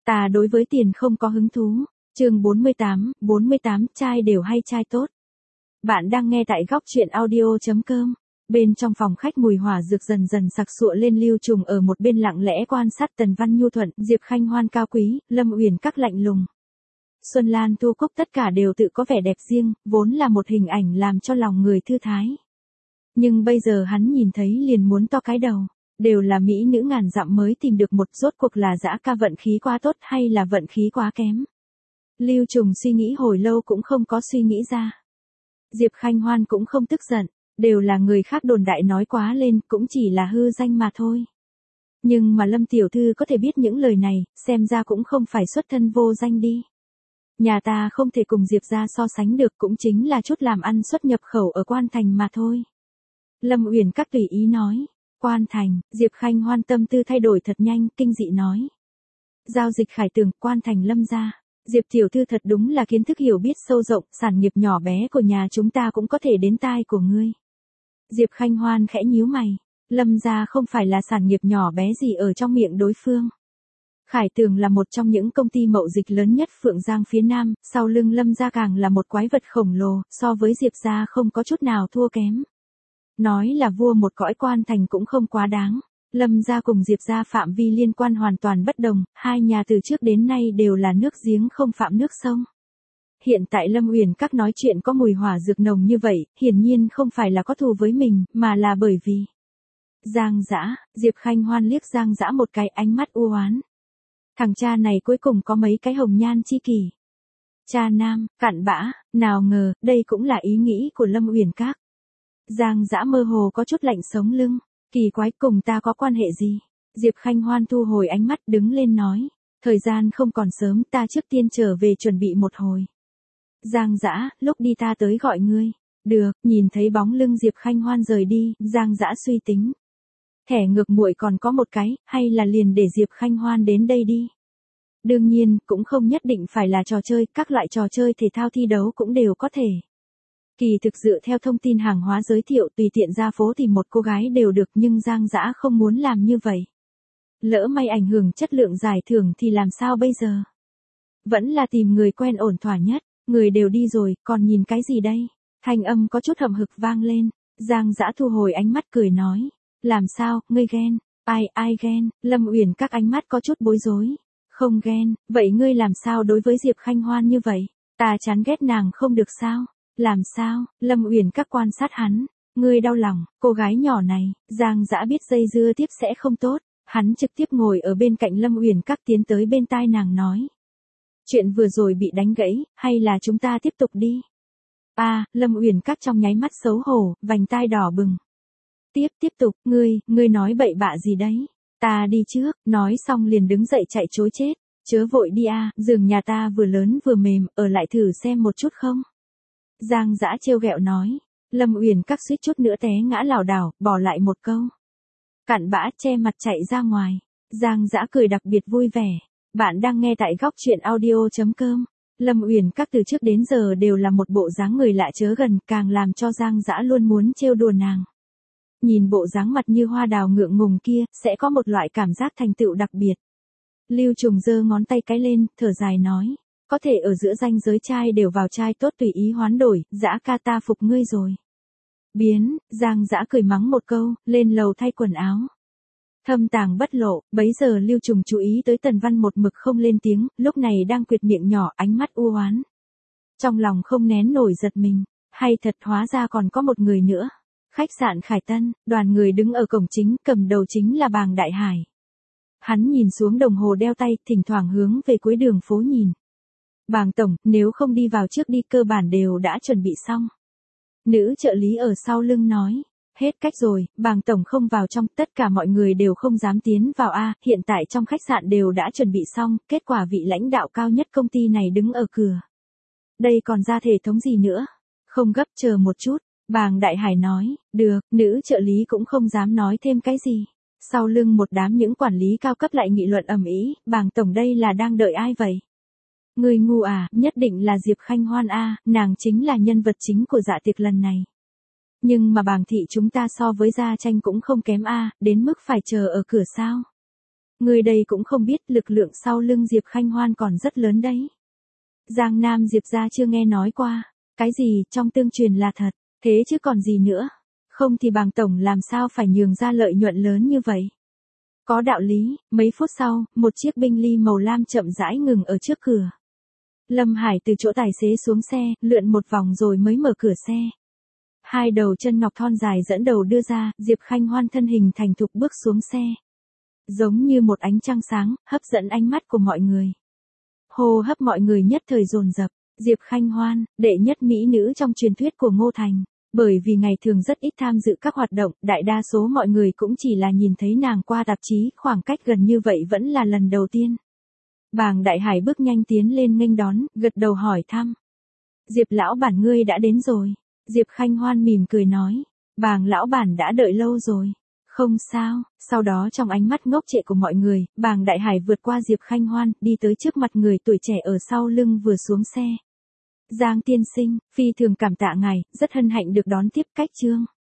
Ta đối với tiền không có hứng thú. Chương 48, trai đều hay trai tốt. Bạn đang nghe tại góc truyện audio.com. Bên trong phòng khách mùi hỏa dược dần dần sặc sụa lên. Lưu Trùng ở một bên lặng lẽ quan sát Tần Văn nhu thuận, Diệp Khanh Hoan cao quý, Lâm Uyển các lạnh lùng. Xuân Lan Thu Cúc tất cả đều tự có vẻ đẹp riêng, vốn là một hình ảnh làm cho lòng người thư thái. Nhưng bây giờ hắn nhìn thấy liền muốn to cái đầu. Đều là mỹ nữ ngàn dặm mới tìm được một, rốt cuộc là dã ca vận khí quá tốt hay là vận khí quá kém. Lưu Trùng suy nghĩ hồi lâu cũng không có suy nghĩ ra. Diệp Khanh Hoan cũng không tức giận, đều là người khác đồn đại nói quá lên, cũng chỉ là hư danh mà thôi. Nhưng mà Lâm tiểu thư có thể biết những lời này, xem ra cũng không phải xuất thân vô danh đi. Nhà ta không thể cùng Diệp gia so sánh được, cũng chính là chút làm ăn xuất nhập khẩu ở Quan Thành mà thôi. Lâm Uyển các tùy ý nói. Quan Thành, Diệp Khanh Hoan tâm tư thay đổi thật nhanh, kinh dị nói. Giao dịch Khải Tường, Quan Thành Lâm gia. Diệp tiểu thư thật đúng là kiến thức hiểu biết sâu rộng, sản nghiệp nhỏ bé của nhà chúng ta cũng có thể đến tai của ngươi. Diệp Khanh Hoan khẽ nhíu mày. Lâm gia không phải là sản nghiệp nhỏ bé gì ở trong miệng đối phương. Khải Tường là một trong những công ty mậu dịch lớn nhất Phượng Giang phía Nam, sau lưng Lâm gia càng là một quái vật khổng lồ, so với Diệp gia không có chút nào thua kém. Nói là vua một cõi Quan Thành cũng không quá đáng. Lâm gia cùng Diệp gia phạm vi liên quan hoàn toàn bất đồng, hai nhà từ trước đến nay đều là nước giếng không phạm nước sông. Hiện tại Lâm Uyển các nói chuyện có mùi hỏa dược nồng như vậy, hiển nhiên không phải là có thù với mình, mà là bởi vì Giang Dã. Diệp Khanh Hoan liếc Giang Dã một cái, ánh mắt u oán. Thằng cha này cuối cùng có mấy cái hồng nhan chi kỷ. Cha nam, cặn bã, nào ngờ, đây cũng là ý nghĩ của Lâm Uyển các. Giang Dã mơ hồ có chút lạnh sống lưng. Kỳ quái, cùng ta có quan hệ gì? Diệp Khanh Hoan thu hồi ánh mắt, đứng lên nói. Thời gian không còn sớm, ta trước tiên trở về chuẩn bị một hồi. Giang Dã, lúc đi ta tới gọi ngươi. Được, nhìn thấy bóng lưng Diệp Khanh Hoan rời đi, Giang Dã suy tính. Thẻ ngược muội còn có một cái, hay là liền để Diệp Khanh Hoan đến đây đi. Đương nhiên, cũng không nhất định phải là trò chơi, các loại trò chơi thể thao thi đấu cũng đều có thể. Kỳ thực dựa theo thông tin hàng hóa giới thiệu, tùy tiện ra phố tìm một cô gái đều được, nhưng Giang Dã không muốn làm như vậy. Lỡ may ảnh hưởng chất lượng giải thưởng thì làm sao bây giờ? Vẫn là tìm người quen ổn thỏa nhất, người đều đi rồi, còn nhìn cái gì đây? Thanh âm có chút hậm hực vang lên, Giang Dã thu hồi ánh mắt cười nói. Làm sao, ngươi ghen? Ai ghen? Lâm Uyển các ánh mắt có chút bối rối. Không ghen, vậy ngươi làm sao đối với Diệp Khanh Hoan như vậy? Ta chán ghét nàng không được sao? Làm sao? Lâm Uyển các quan sát hắn. Ngươi đau lòng, cô gái nhỏ này. Giang Dã biết dây dưa tiếp sẽ không tốt. Hắn trực tiếp ngồi ở bên cạnh Lâm Uyển các, tiến tới bên tai nàng nói. Chuyện vừa rồi bị đánh gãy, hay là chúng ta tiếp tục đi? Lâm Uyển các trong nháy mắt xấu hổ, vành tai đỏ bừng. Tiếp tục, ngươi nói bậy bạ gì đấy? Ta đi trước, nói xong liền đứng dậy chạy trối chết. Chớ vội đi giường nhà ta vừa lớn vừa mềm, ở lại thử xem một chút không? Giang Dã trêu ghẹo nói. Lâm Uyển các suýt chút nữa té ngã lảo đảo, bỏ lại một câu. Cặn bã che mặt chạy ra ngoài. Giang Dã cười đặc biệt vui vẻ. Bạn đang nghe tại góc truyện audio.com. Lâm Uyển các từ trước đến giờ đều là một bộ dáng người lạ chớ gần, càng làm cho Giang Dã luôn muốn trêu đùa nàng. Nhìn bộ dáng mặt như hoa đào ngượng ngùng kia, sẽ có một loại cảm giác thành tựu đặc biệt. Lưu Trùng giơ ngón tay cái lên, thở dài nói. Có thể ở giữa ranh giới trai đều vào trai tốt tùy ý hoán đổi, Dã ca ta phục ngươi rồi. Giang Dã cười mắng một câu, lên lầu thay quần áo. Thâm tàng bất lộ, bấy giờ Lưu Trùng chú ý tới Tần Văn một mực không lên tiếng, lúc này đang quyệt miệng nhỏ, ánh mắt u oán. Trong lòng không nén nổi giật mình, hay thật hóa ra còn có một người nữa. Khách sạn Khải Tân, đoàn người đứng ở cổng chính, cầm đầu chính là Bàng Đại Hải. Hắn nhìn xuống đồng hồ đeo tay, thỉnh thoảng hướng về cuối đường phố nhìn. Bàng tổng, nếu không đi vào trước đi, cơ bản đều đã chuẩn bị xong. Nữ trợ lý ở sau lưng nói. Hết cách rồi, Bàng tổng không vào trong, tất cả mọi người đều không dám tiến vào hiện tại trong khách sạn đều đã chuẩn bị xong, kết quả vị lãnh đạo cao nhất công ty này đứng ở cửa. Đây còn ra thể thống gì nữa? Không gấp, chờ một chút. Bàng Đại Hải nói. Được, nữ trợ lý cũng không dám nói thêm cái gì. Sau lưng một đám những quản lý cao cấp lại nghị luận ầm ĩ. Bàng tổng đây là đang đợi ai vậy? Người ngu nhất định là Diệp Khanh Hoan nàng chính là nhân vật chính của dạ tiệc lần này. Nhưng mà Bàng thị chúng ta so với Gia Tranh cũng không kém đến mức phải chờ ở cửa sao? Người đây cũng không biết lực lượng sau lưng Diệp Khanh Hoan còn rất lớn đấy. Giang Nam Diệp gia chưa nghe nói qua, cái gì trong tương truyền là thật, thế chứ còn gì nữa. Không thì bàng tổng làm sao phải nhường ra lợi nhuận lớn như vậy. Có đạo lý, mấy phút sau, một chiếc binh ly màu lam chậm rãi ngừng ở trước cửa. Lâm Hải từ chỗ tài xế xuống xe, lượn một vòng rồi mới mở cửa xe. Hai đầu chân ngọc thon dài dẫn đầu đưa ra, Diệp Khanh Hoan thân hình thành thục bước xuống xe. Giống như một ánh trăng sáng, hấp dẫn ánh mắt của mọi người. Hô hấp mọi người nhất thời dồn dập, Diệp Khanh Hoan, đệ nhất mỹ nữ trong truyền thuyết của Ngô Thành. Bởi vì ngày thường rất ít tham dự các hoạt động, đại đa số mọi người cũng chỉ là nhìn thấy nàng qua tạp chí, khoảng cách gần như vậy vẫn là lần đầu tiên. Bàng Đại Hải bước nhanh tiến lên nghênh đón, gật đầu hỏi thăm. Diệp lão bản ngươi đã đến rồi. Diệp Khanh Hoan mỉm cười nói. Bàng lão bản đã đợi lâu rồi. Không sao, sau đó trong ánh mắt ngốc trệ của mọi người, Bàng Đại Hải vượt qua Diệp Khanh Hoan, đi tới trước mặt người tuổi trẻ ở sau lưng vừa xuống xe. Giang tiên sinh, phi thường cảm tạ ngài, rất hân hạnh được đón tiếp cách chương.